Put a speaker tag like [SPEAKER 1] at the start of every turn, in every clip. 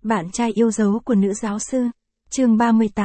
[SPEAKER 1] Bạn trai yêu dấu của nữ giáo sư. Chương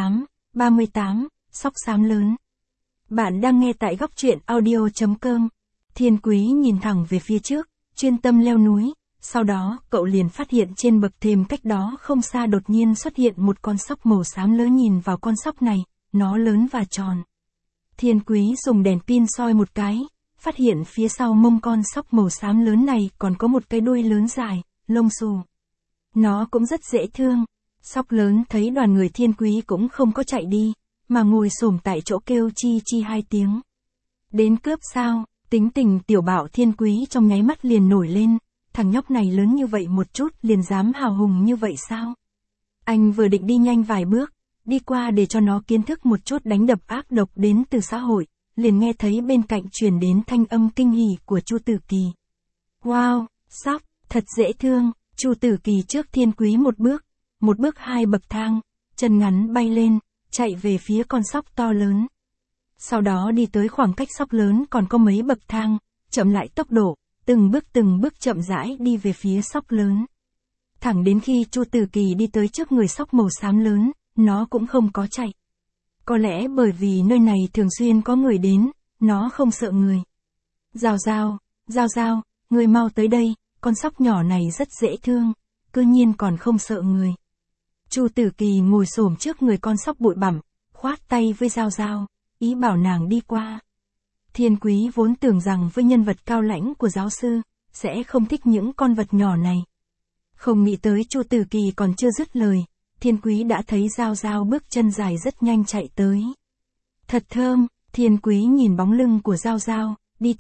[SPEAKER 1] 38, sóc xám lớn. Bạn đang nghe tại góc truyện audio.com. Thiên Quý nhìn thẳng về phía trước, chuyên tâm leo núi, sau đó cậu liền phát hiện trên bậc thềm cách đó không xa đột nhiên xuất hiện một con sóc màu xám lớn. Nhìn vào con sóc này, nó lớn và tròn. Thiên Quý dùng đèn pin soi một cái, phát hiện phía sau mông con sóc màu xám lớn này còn có một cái đuôi lớn dài, lông xù. Nó cũng rất dễ thương. Sóc lớn thấy đoàn người Thiên Quý cũng không có chạy đi, mà ngồi xổm tại chỗ kêu chi chi 2 tiếng. Đến cướp sao? Tính tình tiểu bạo Thiên Quý trong nháy mắt liền nổi lên, thằng nhóc này lớn như vậy một chút liền dám hào hùng như vậy sao? Anh vừa định đi nhanh vài bước, đi qua để cho nó kiến thức một chút đánh đập ác độc đến từ xã hội, liền nghe thấy bên cạnh truyền đến thanh âm kinh hỉ của Chu Tử Kỳ. Wow, sóc, thật dễ thương. Chu Tử Kỳ trước Thiên Quý một bước 2 bậc thang, chân ngắn bay lên, chạy về phía con sóc to lớn. Sau đó đi tới khoảng cách sóc lớn còn có mấy bậc thang, chậm lại tốc độ, từng bước chậm rãi đi về phía sóc lớn. Thẳng đến khi Chu Tử Kỳ đi tới trước người sóc màu xám lớn, nó cũng không có chạy. Có lẽ bởi vì nơi này thường xuyên có người đến, nó không sợ người. Giao Giao, người mau tới đây, con sóc nhỏ này rất dễ thương, cư nhiên còn không sợ người. Chu Tử Kỳ ngồi xổm trước người con sóc bụi bặm, khoát tay với Giao Giao, ý bảo nàng đi qua. Thiên Quý vốn tưởng rằng với nhân vật cao lãnh của giáo sư, sẽ không thích những con vật nhỏ này. Không nghĩ tới Chu Tử Kỳ còn chưa dứt lời, Thiên Quý đã thấy Giao Giao bước chân dài rất nhanh chạy tới. Thật thơm, Thiên Quý nhìn bóng lưng của Giao Giao,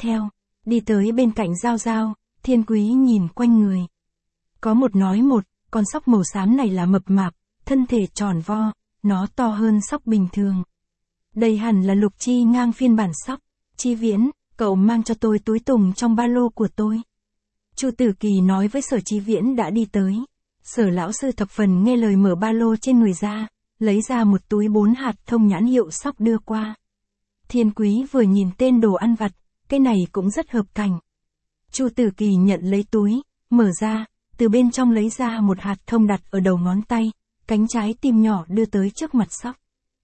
[SPEAKER 1] đi tới bên cạnh Giao Giao, Thiên Quý nhìn quanh người. Có một nói một, con sóc màu xám này là mập mạp, thân thể tròn vo, nó to hơn sóc bình thường. Đây hẳn là Lục Chi Ngang phiên bản sóc. Chi Viễn, cậu mang cho tôi túi tùng trong ba lô của tôi. Chu Tử Kỳ nói với Sở Chi Viễn đã đi tới. Sở lão sư thập phần nghe lời mở ba lô trên người ra, lấy ra một túi 4 hạt thông nhãn hiệu sóc đưa qua. Thiên Quý vừa nhìn tên đồ ăn vặt, cái này cũng rất hợp cảnh. Chu Tử Kỳ nhận lấy túi, mở ra, từ bên trong lấy ra một hạt thông đặt ở đầu ngón tay, cánh trái tim nhỏ đưa tới trước mặt sóc.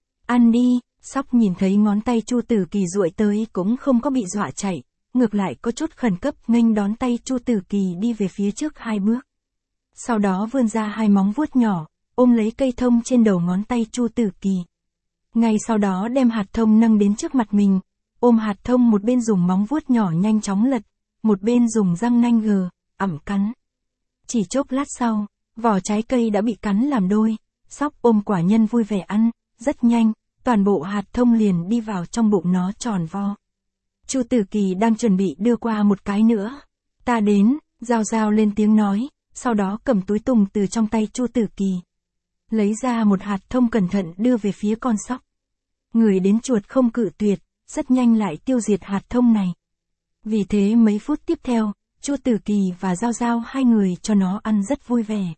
[SPEAKER 1] Ăn đi. Sóc nhìn thấy ngón tay Chu Tử Kỳ duỗi tới cũng không có bị dọa chạy, ngược lại có chút khẩn cấp nghênh đón tay Chu Tử Kỳ đi về phía trước 2 bước. Sau đó vươn ra 2 móng vuốt nhỏ, ôm lấy cây thông trên đầu ngón tay Chu Tử Kỳ. Ngay sau đó đem hạt thông nâng đến trước mặt mình, ôm hạt thông một bên dùng móng vuốt nhỏ nhanh chóng lật, một bên dùng răng nanh ẩm cắn. Chỉ chốc lát sau, vỏ trái cây đã bị cắn làm đôi, sóc ôm quả nhân vui vẻ ăn, rất nhanh. Toàn bộ hạt thông liền đi vào trong bụng nó tròn vo. Chu Tử Kỳ đang chuẩn bị đưa qua một cái nữa. Ta đến, Giao Giao lên tiếng nói, sau đó cầm túi tùng từ trong tay Chu Tử Kỳ. Lấy ra một hạt thông cẩn thận đưa về phía con sóc. Người đến chuột không cự tuyệt, rất nhanh lại tiêu diệt hạt thông này. Vì thế mấy phút tiếp theo, Chu Tử Kỳ và Giao Giao hai người cho nó ăn rất vui vẻ.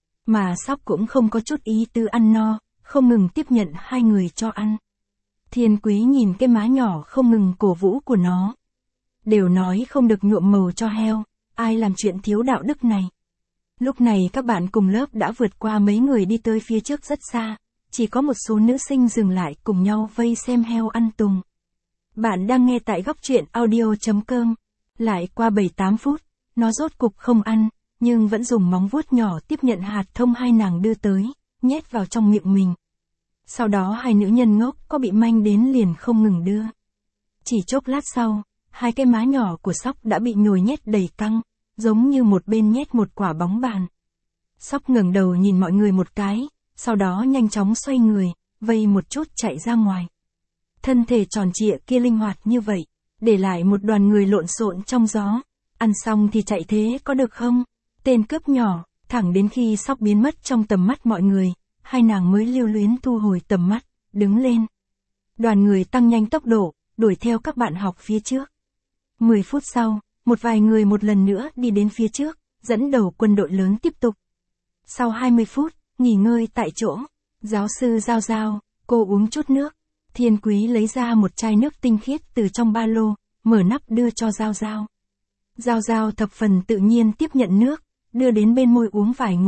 [SPEAKER 1] Mà sóc cũng không có chút ý tư ăn no, không ngừng tiếp nhận hai người cho ăn. Thiên Quý nhìn cái má nhỏ không ngừng cổ vũ của nó. Đều nói không được nhuộm màu cho heo, ai làm chuyện thiếu đạo đức này. Lúc này các bạn cùng lớp đã vượt qua mấy người đi tới phía trước rất xa, chỉ có một số nữ sinh dừng lại cùng nhau vây xem heo ăn tùng. Bạn đang nghe tại góc truyện audio.com. Lại qua 7-8 phút, nó rốt cục không ăn, nhưng vẫn dùng móng vuốt nhỏ tiếp nhận hạt thông hai nàng đưa tới, nhét vào trong miệng mình. Sau đó 2 nữ nhân ngốc có bị manh đến liền không ngừng đưa. Chỉ chốc lát sau, 2 cái má nhỏ của sóc đã bị nhồi nhét đầy căng, giống như một bên nhét một quả bóng bàn. Sóc ngẩng đầu nhìn mọi người một cái, sau đó nhanh chóng xoay người, vây một chút chạy ra ngoài. Thân thể tròn trịa kia linh hoạt như vậy, để lại một đoàn người lộn xộn trong gió. Ăn xong thì chạy thế có được không? Tên cướp nhỏ, thẳng đến khi sóc biến mất trong tầm mắt mọi người. 2 nàng mới lưu luyến thu hồi tầm mắt, đứng lên. Đoàn người tăng nhanh tốc độ, đuổi theo các bạn học phía trước. 10 phút sau, một vài người một lần nữa đi đến phía trước, dẫn đầu quân đội lớn tiếp tục. Sau 20 phút, nghỉ ngơi tại chỗ. Giáo sư Giao Giao, cô uống chút nước. Thiên Quý lấy ra một chai nước tinh khiết từ trong ba lô, mở nắp đưa cho Giao Giao. Giao Giao thập phần tự nhiên tiếp nhận nước, đưa đến bên môi uống vài ngụm.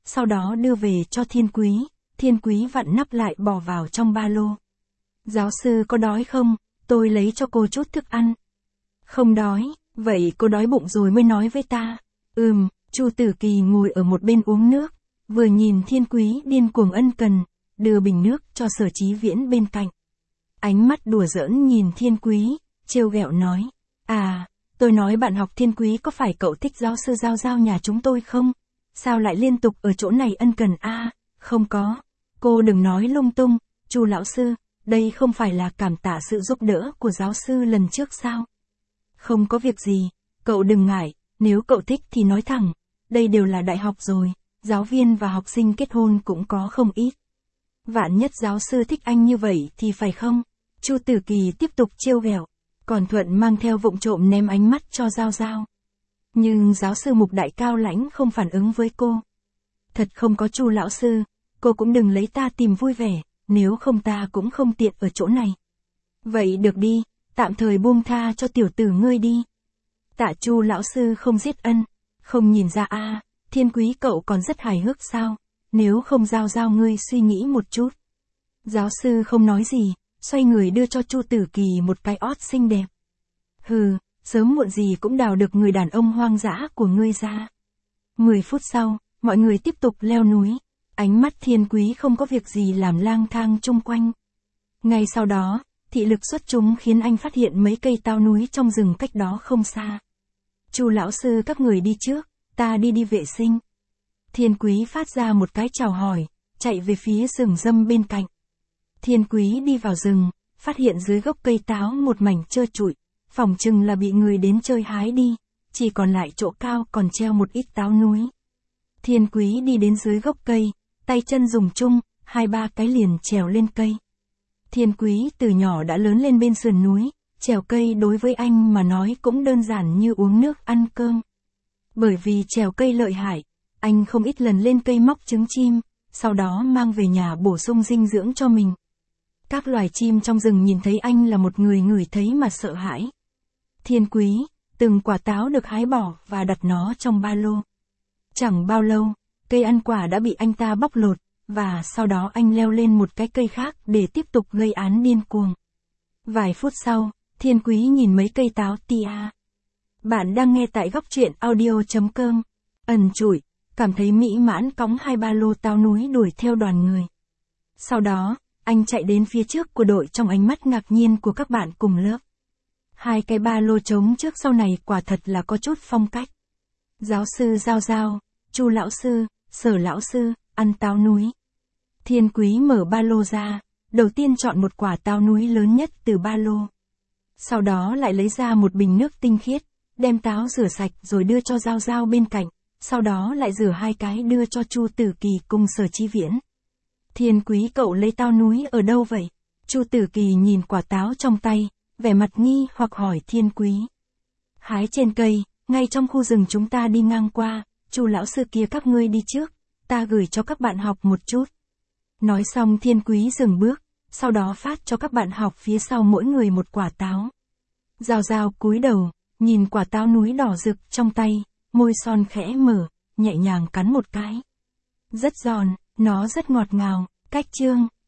[SPEAKER 1] sau đó đưa về cho Thiên Quý vặn nắp lại bỏ vào trong ba lô. Giáo sư có đói không? Tôi lấy cho cô chút thức ăn. Không đói, vậy cô đói bụng rồi mới nói với ta. Chu Tử Kỳ ngồi ở một bên uống nước, vừa nhìn Thiên Quý điên cuồng ân cần, đưa bình nước cho Sở Chí Viễn bên cạnh. Ánh mắt đùa giỡn nhìn Thiên Quý, trêu ghẹo nói. Tôi nói bạn học Thiên Quý có phải cậu thích giáo sư Giao Giao nhà chúng tôi không? Sao lại liên tục ở chỗ này ân cần Không có. Cô đừng nói lung tung, Chu lão sư, đây không phải là cảm tạ sự giúp đỡ của giáo sư lần trước sao? Không có việc gì, cậu đừng ngại, nếu cậu thích thì nói thẳng, đây đều là đại học rồi, giáo viên và học sinh kết hôn cũng có không ít. Vạn nhất giáo sư thích anh như vậy thì phải không? Chu Tử Kỳ tiếp tục trêu ghẹo, còn Thuận mang theo vụng trộm ném ánh mắt cho Giao Giao. Nhưng giáo sư Mục Đại cao lãnh không phản ứng với cô. Thật không có Chu lão sư, cô cũng đừng lấy ta tìm vui vẻ, nếu không ta cũng không tiện ở chỗ này. Vậy được đi, tạm thời buông tha cho tiểu tử ngươi đi. Tạ Chu lão sư không giết ân, không nhìn ra Thiên Quý cậu còn rất hài hước sao, nếu không Giao Giao ngươi suy nghĩ một chút. Giáo sư không nói gì, xoay người đưa cho Chu Tử Kỳ một cái ót xinh đẹp. Sớm muộn gì cũng đào được người đàn ông hoang dã của ngươi ra. 10 phút sau, mọi người tiếp tục leo núi, ánh mắt Thiên Quý không có việc gì làm lang thang chung quanh. Ngay sau đó, thị lực xuất chúng khiến anh phát hiện mấy cây táo núi trong rừng cách đó không xa. Chu lão sư các người đi trước, ta đi vệ sinh. Thiên Quý phát ra một cái chào hỏi, chạy về phía rừng râm bên cạnh. Thiên Quý đi vào rừng, phát hiện dưới gốc cây táo một mảnh trơ trụi, phỏng chừng là bị người đến chơi hái đi, chỉ còn lại chỗ cao còn treo một ít táo núi. Thiên Quý đi đến dưới gốc cây, tay chân dùng chung, 2-3 cái liền trèo lên cây. Thiên Quý từ nhỏ đã lớn lên bên sườn núi, trèo cây đối với anh mà nói cũng đơn giản như uống nước ăn cơm. Bởi vì trèo cây lợi hại, anh không ít lần lên cây móc trứng chim, sau đó mang về nhà bổ sung dinh dưỡng cho mình. Các loài chim trong rừng nhìn thấy anh là một người ngửi thấy mà sợ hãi. Thiên Quý, từng quả táo được hái bỏ và đặt nó trong ba lô. Chẳng bao lâu, cây ăn quả đã bị anh ta bóc lột, và sau đó anh leo lên một cái cây khác để tiếp tục gây án điên cuồng. Vài phút sau, Thiên Quý nhìn mấy cây táo tia. Bạn đang nghe tại góc truyện audio.com. Ẩn trụi, cảm thấy mỹ mãn cõng 2 ba lô táo núi đuổi theo đoàn người. Sau đó, anh chạy đến phía trước của đội trong ánh mắt ngạc nhiên của các bạn cùng lớp. 2 cái ba lô trống trước sau này quả thật là có chút phong cách. Giáo sư Giao Giao, Chu lão sư, Sở lão sư, ăn táo núi. Thiên Quý mở ba lô ra, đầu tiên chọn một quả táo núi lớn nhất từ ba lô. Sau đó lại lấy ra một bình nước tinh khiết, đem táo rửa sạch rồi đưa cho Giao Giao bên cạnh, sau đó lại rửa 2 cái đưa cho Chu Tử Kỳ cùng Sở Chí Viễn. Thiên Quý cậu lấy táo núi ở đâu vậy? Chu Tử Kỳ nhìn quả táo trong tay, vẻ mặt nghi hoặc hỏi Thiên Quý. Hái trên cây, ngay trong khu rừng chúng ta đi ngang qua, Chu lão sư kia các ngươi đi trước, ta gửi cho các bạn học một chút. Nói xong Thiên Quý dừng bước, sau đó phát cho các bạn học phía sau mỗi người một quả táo. Giao Giao cúi đầu, nhìn quả táo núi đỏ rực trong tay, môi son khẽ mở, nhẹ nhàng cắn một cái. Rất giòn, nó rất ngọt ngào, cách chương.